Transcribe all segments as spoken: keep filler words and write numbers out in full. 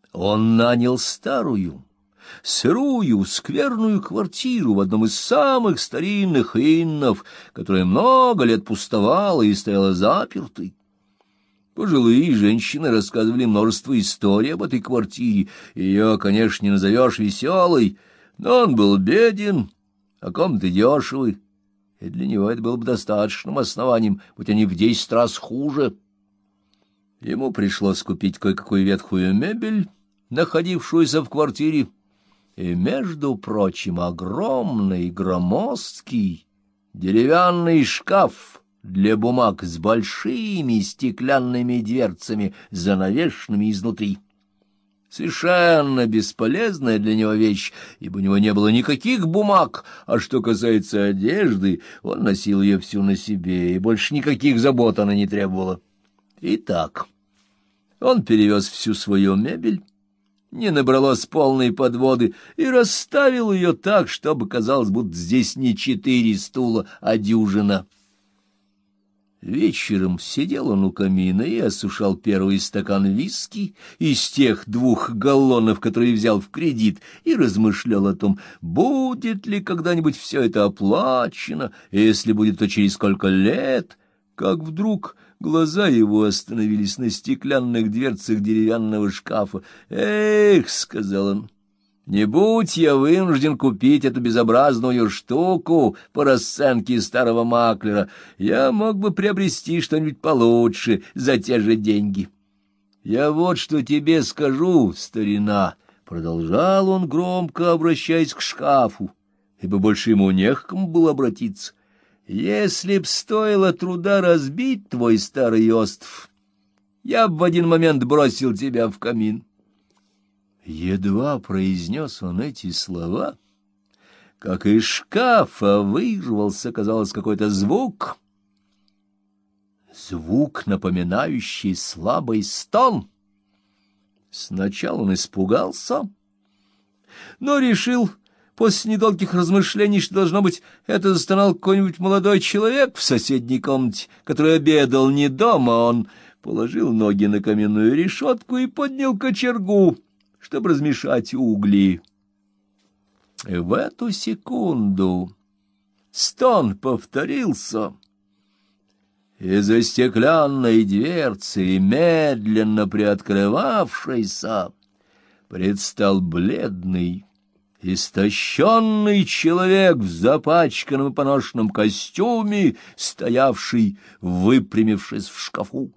Он нанял старую, сырую, скверную квартиру в одном из самых старинных иннов, которая много лет пустовала и стояла запертой. Пожилые женщины рассказывали множество историй об этой квартире. Ее, конечно, не назовешь веселой, но он был беден, а комнаты дешевы, и для него это было бы достаточным основанием, будь они в десять раз хуже. Ему пришлось купить кое-какую ветхую мебель, находившуюся в квартире, и, между прочим, огромный громоздкий деревянный шкаф для бумаг с большими стеклянными дверцами, занавешенными изнутри. Совершенно бесполезная для него вещь, ибо у него не было никаких бумаг, а что касается одежды, он носил ее всю на себе, и больше никаких забот она не требовала. Итак, он перевез всю свою мебель, не набралось полной подводы, и расставил ее так, чтобы казалось, будто здесь не четыре стула, а дюжина. Вечером сидел он у камина и осушал первый стакан виски из тех двух галлонов, которые взял в кредит, и размышлял о том, будет ли когда-нибудь все это оплачено, и если будет, то через сколько лет, как вдруг глаза его остановились на стеклянных дверцах деревянного шкафа. «Эх», — сказал он, — «не будь я вынужден купить эту безобразную штуку по расценке старого маклера, я мог бы приобрести что-нибудь получше за те же деньги. Я вот что тебе скажу, старина», — продолжал он громко, обращаясь к шкафу, ибо больше ему не к кому было обратиться. «Если б стоило труда разбить твой старый остров, я б в один момент бросил тебя в камин». Едва произнес он эти слова, как из шкафа вырвался, казалось, какой-то звук, звук, напоминающий слабый стон. Сначала он испугался, но решил после недолгих размышлений, что, должно быть, это застонал какой-нибудь молодой человек в соседней комнате, который обедал не дома. Он положил ноги на каменную решетку и поднял кочергу, чтобы размешать угли. И в эту секунду стон повторился. Из-за стеклянной дверцы, медленно приоткрывавшейся, предстал бледный, истощенный человек в запачканном и поношенном костюме, стоявший, выпрямившись в шкафу.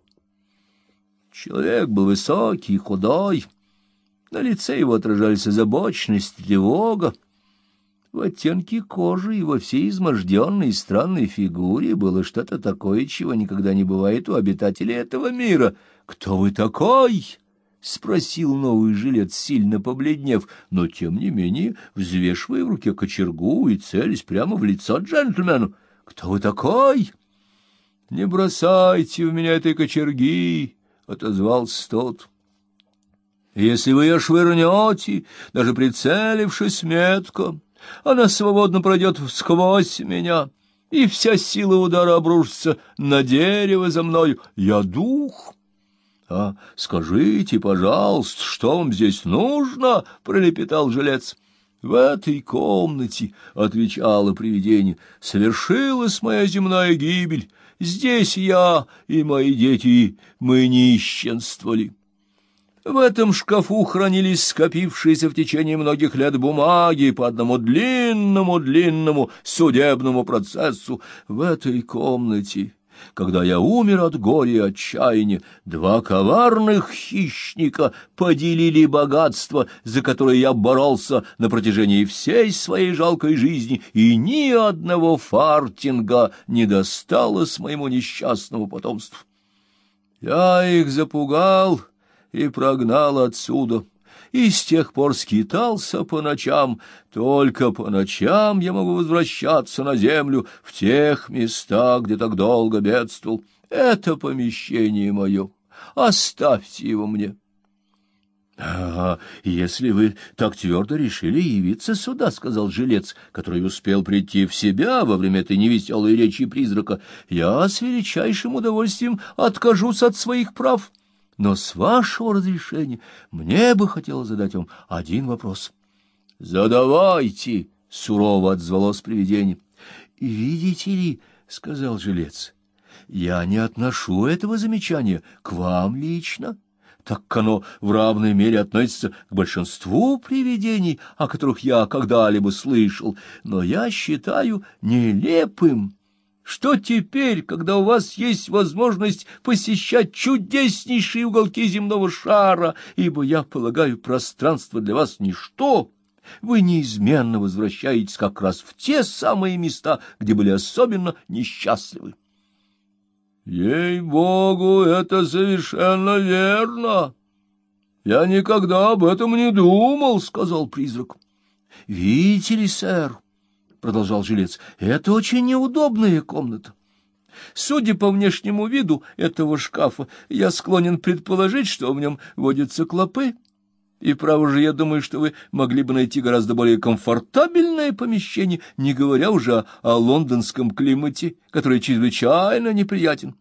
Человек был высокий, худой, на лице его отражались озабоченность и тревога. В оттенке кожи и во всей изможденной и странной фигуре было что-то такое, чего никогда не бывает у обитателей этого мира. «Кто вы такой?» — спросил новый жилец, сильно побледнев, но, тем не менее, взвешивая в руке кочергу и целясь прямо в лицо джентльмену. «Кто вы такой?» «Не бросайте в меня этой кочерги», — отозвался тот. «Если вы ее швырнете, даже прицелившись метко, она свободно пройдет всквозь меня, и вся сила удара обрушится на дерево за мною. Я дух». «А скажите, пожалуйста, что вам здесь нужно?» — пролепетал жилец. «В этой комнате, — отвечало привидение, — совершилась моя земная гибель. Здесь я и мои дети, мы нищенствовали. В этом шкафу хранились скопившиеся в течение многих лет бумаги по одному длинному-длинному судебному процессу. В этой комнате, когда я умер от горя и отчаяния, два коварных хищника поделили богатство, за которое я боролся на протяжении всей своей жалкой жизни, и ни одного фартинга не досталось моему несчастному потомству. Я их запугал и прогнал отсюда, и с тех пор скитался по ночам. Только по ночам я могу возвращаться на землю в тех местах, где так долго бедствовал. Это помещение мое, оставьте его мне». «А если вы так твердо решили явиться сюда, — сказал жилец, который успел прийти в себя во время этой невеселой речи призрака, — я с величайшим удовольствием откажусь от своих прав. Но с вашего разрешения мне бы хотелось задать вам один вопрос. — Задавайте, — сурово отзвалось привидение. — Видите ли, — сказал жилец, — я не отношу этого замечания к вам лично, так как оно в равной мере относится к большинству привидений, о которых я когда-либо слышал, но я считаю нелепым, что теперь, когда у вас есть возможность посещать чудеснейшие уголки земного шара, ибо, я полагаю, пространство для вас ничто, вы неизменно возвращаетесь как раз в те самые места, где были особенно несчастливы. — Ей-богу, это совершенно верно. Я никогда об этом не думал, — сказал призрак. — Видите ли, сэр, — продолжал жилец, — это очень неудобная комната. Судя по внешнему виду этого шкафа, я склонен предположить, что в нем водятся клопы. И, право же, я думаю, что вы могли бы найти гораздо более комфортабельное помещение, не говоря уже о, о лондонском климате, который чрезвычайно неприятен.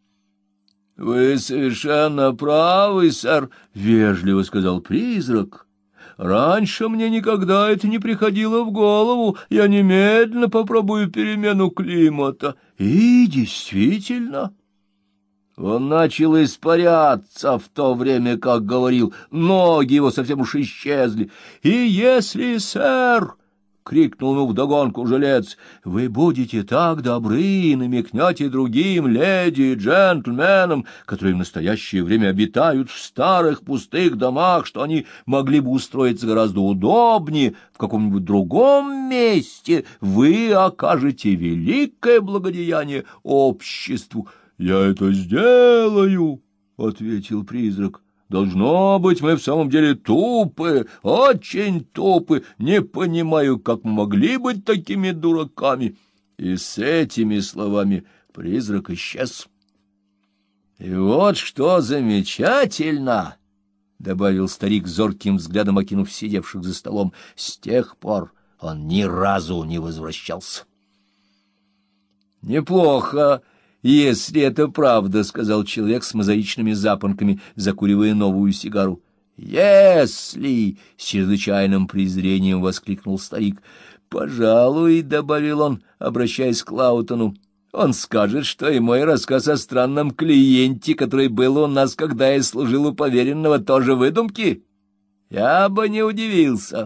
— Вы совершенно правы, сэр, — вежливо сказал призрак. — Раньше мне никогда это не приходило в голову. Я немедленно попробую перемену климата. И действительно... Он начал испаряться в то время, как говорил, ноги его совсем уж исчезли. «И если, сэр, — крикнул ему вдогонку жилец, — вы будете так добры и намекнете другим леди и джентльменам, которые в настоящее время обитают в старых пустых домах, что они могли бы устроиться гораздо удобнее в каком-нибудь другом месте, вы окажете великое благодеяние обществу». — Я это сделаю, — ответил призрак. — Должно быть, мы в самом деле тупы, очень тупы. Не понимаю, как мы могли быть такими дураками. И с этими словами призрак исчез. — И вот что замечательно, — добавил старик, зорким взглядом окинув сидевших за столом, — с тех пор он ни разу не возвращался. — Неплохо. — Если это правда, — сказал человек с мозаичными запонками, закуривая новую сигару. — Если! — с чрезвычайным презрением воскликнул старик. — Пожалуй, — добавил он, обращаясь к Лаутону, — он скажет, что и мой рассказ о странном клиенте, который был у нас, когда я служил у поверенного, тоже выдумки. Я бы не удивился.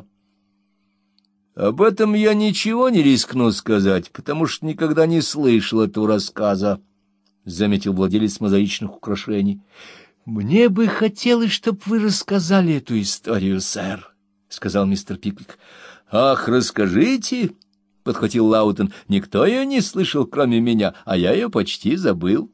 — Об этом я ничего не рискну сказать, потому что никогда не слышал этого рассказа, — заметил владелец мозаичных украшений. — Мне бы хотелось, чтобы вы рассказали эту историю, сэр, — сказал мистер Пиквик. — Ах, расскажите, — подхватил Лаутон, — никто ее не слышал, кроме меня, а я ее почти забыл.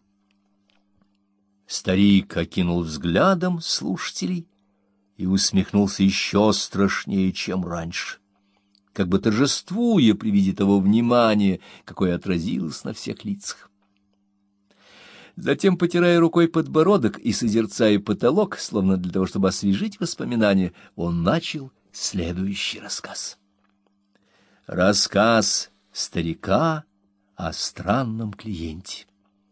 Старик окинул взглядом слушателей и усмехнулся еще страшнее, чем раньше, как бы торжествуя при виде того внимания, какое отразилось на всех лицах. Затем, потирая рукой подбородок и созерцая потолок, словно для того, чтобы освежить воспоминания, он начал следующий рассказ. Рассказ старика о странном клиенте.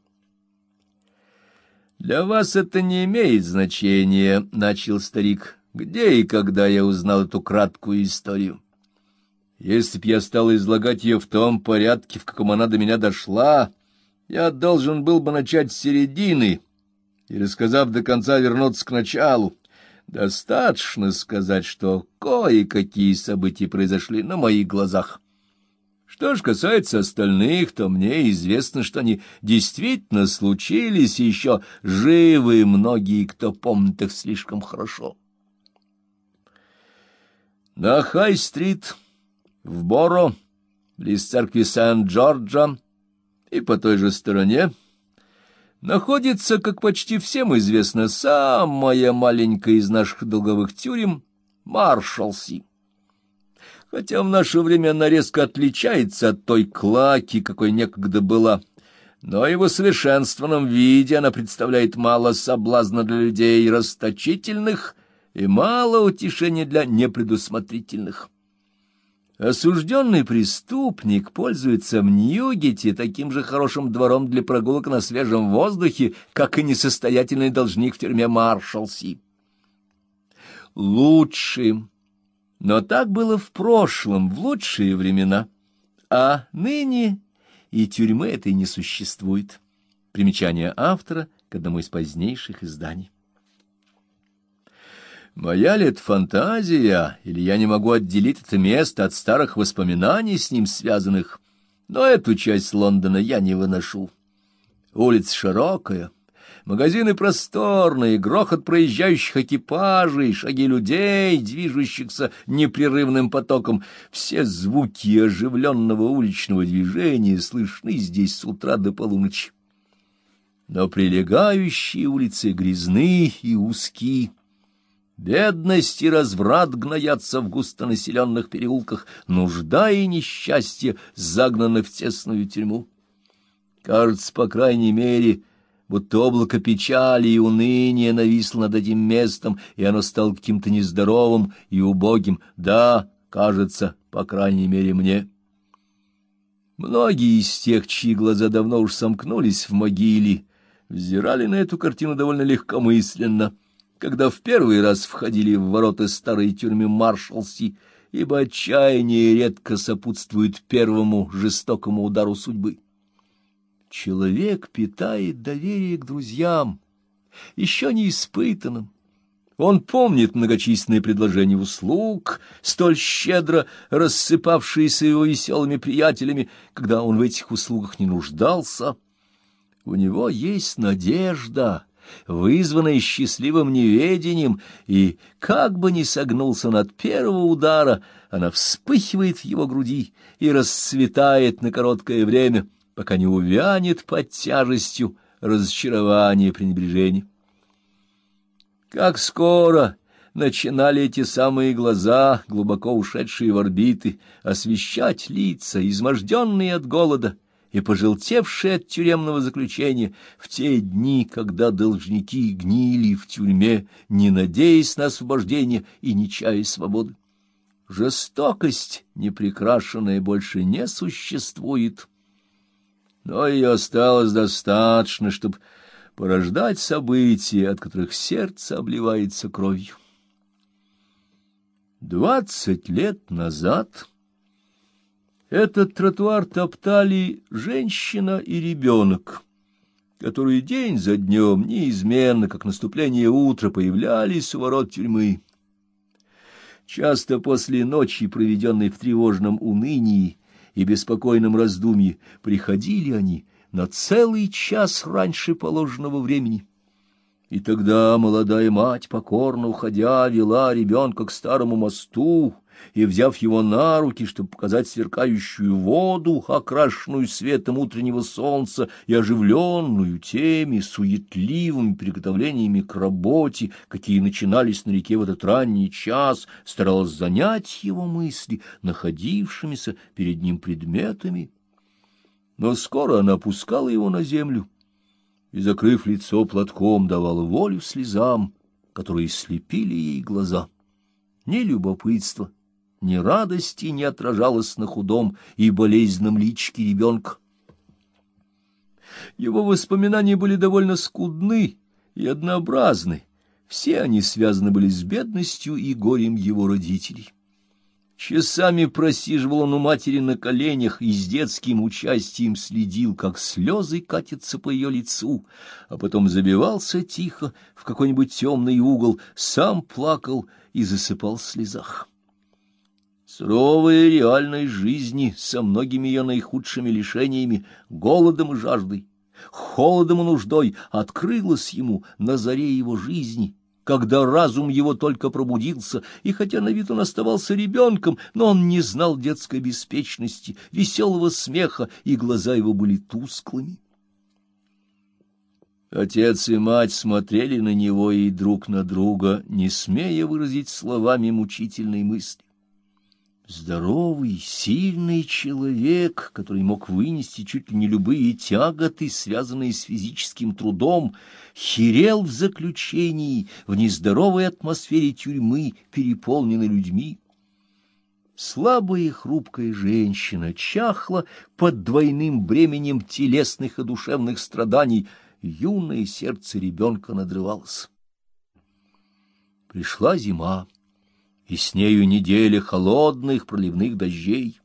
«Для вас это не имеет значения, — начал старик, — где и когда я узнал эту краткую историю. Если б я стал излагать ее в том порядке, в каком она до меня дошла, я должен был бы начать с середины и, рассказав до конца, вернуться к началу. Достаточно сказать, что кое-какие события произошли на моих глазах. Что ж касается остальных, то мне известно, что они действительно случились, и еще живы многие, кто помнит их слишком хорошо. На Хай-стрит, в Боро, близ церкви Сент-Джорджа, и по той же стороне находится, как почти всем известно, самая маленькая из наших долговых тюрем — Маршалси. Хотя в наше время она резко отличается от той клаки, какой некогда была, но и в усовершенствованном виде она представляет мало соблазна для людей расточительных и мало утешения для непредусмотрительных. Осужденный преступник пользуется в Ньюгете таким же хорошим двором для прогулок на свежем воздухе, как и несостоятельный должник в тюрьме Маршалси. Лучшим. Но так было в прошлом, в лучшие времена. А ныне и тюрьмы этой не существует. Примечание автора к одному из позднейших изданий. Моя ли это фантазия, или я не могу отделить это место от старых воспоминаний с ним связанных, но эту часть Лондона я не выношу. Улица широкая, магазины просторные, грохот проезжающих экипажей, шаги людей, движущихся непрерывным потоком. Все звуки оживленного уличного движения слышны здесь с утра до полуночи. Но прилегающие улицы грязны и узки. Бедность и разврат гноятся в густонаселенных переулках, нужда и несчастье загнаны в тесную тюрьму. Кажется, по крайней мере, будто облако печали и уныния нависло над этим местом, и оно стало каким-то нездоровым и убогим. Да, кажется, по крайней мере, мне. Многие из тех, чьи глаза давно уж сомкнулись в могиле, взирали на эту картину довольно легкомысленно, когда в первый раз входили в ворота старой тюрьмы Маршалси, ибо отчаяние редко сопутствует первому жестокому удару судьбы. Человек питает доверие к друзьям, еще не испытанным. Он помнит многочисленные предложения услуг, столь щедро рассыпавшиеся его веселыми приятелями, когда он в этих услугах не нуждался. У него есть надежда, вызванная счастливым неведением, и, как бы ни согнулся он от первого удара, она вспыхивает в его груди и расцветает на короткое время, пока не увянет под тяжестью разочарования и пренебрежения. Как скоро начинали эти самые глаза, глубоко ушедшие в орбиты, освещать лица, изможденные от голода и пожелтевшие от тюремного заключения, в те дни, когда должники гнили в тюрьме, не надеясь на освобождение и не чая свободы. Жестокость, неприкрашенная, больше не существует, но ее осталось достаточно, чтобы порождать события, от которых сердце обливается кровью. Двадцать лет назад этот тротуар топтали женщина и ребенок, которые день за днем, неизменно, как наступление утра, появлялись у ворот тюрьмы. Часто после ночи, проведенной в тревожном унынии и беспокойном раздумье, приходили они на целый час раньше положенного времени. И тогда молодая мать, покорно уходя, вела ребенка к старому мосту, и, взяв его на руки, чтобы показать сверкающую воду, окрашенную светом утреннего солнца и оживленную теми суетливыми приготовлениями к работе, какие начинались на реке в этот ранний час, старалась занять его мысли находившимися перед ним предметами. Но скоро она опускала его на землю и, закрыв лицо платком, давала волю слезам, которые слепили ей глаза. Ни любопытства, ни радости не отражалось на худом и болезненном личике ребенка. Его воспоминания были довольно скудны и однообразны. Все они связаны были с бедностью и горем его родителей. Часами просиживал он у матери на коленях и с детским участием следил, как слезы катятся по ее лицу, а потом забивался тихо в какой-нибудь темный угол, сам плакал и засыпал в слезах. Суровая реальность жизни со многими ее наихудшими лишениями, голодом и жаждой, холодом и нуждой открылась ему на заре его жизни, когда разум его только пробудился, и хотя на вид он оставался ребенком, но он не знал детской беспечности, веселого смеха, и глаза его были тусклыми. Отец и мать смотрели на него и друг на друга, не смея выразить словами мучительной мысли. Здоровый, сильный человек, который мог вынести чуть ли не любые тяготы, связанные с физическим трудом, херел в заключении в нездоровой атмосфере тюрьмы, переполненной людьми. Слабая и хрупкая женщина чахла под двойным бременем телесных и душевных страданий, юное сердце ребенка надрывалось. Пришла зима, и с нею неделя холодных проливных дождей.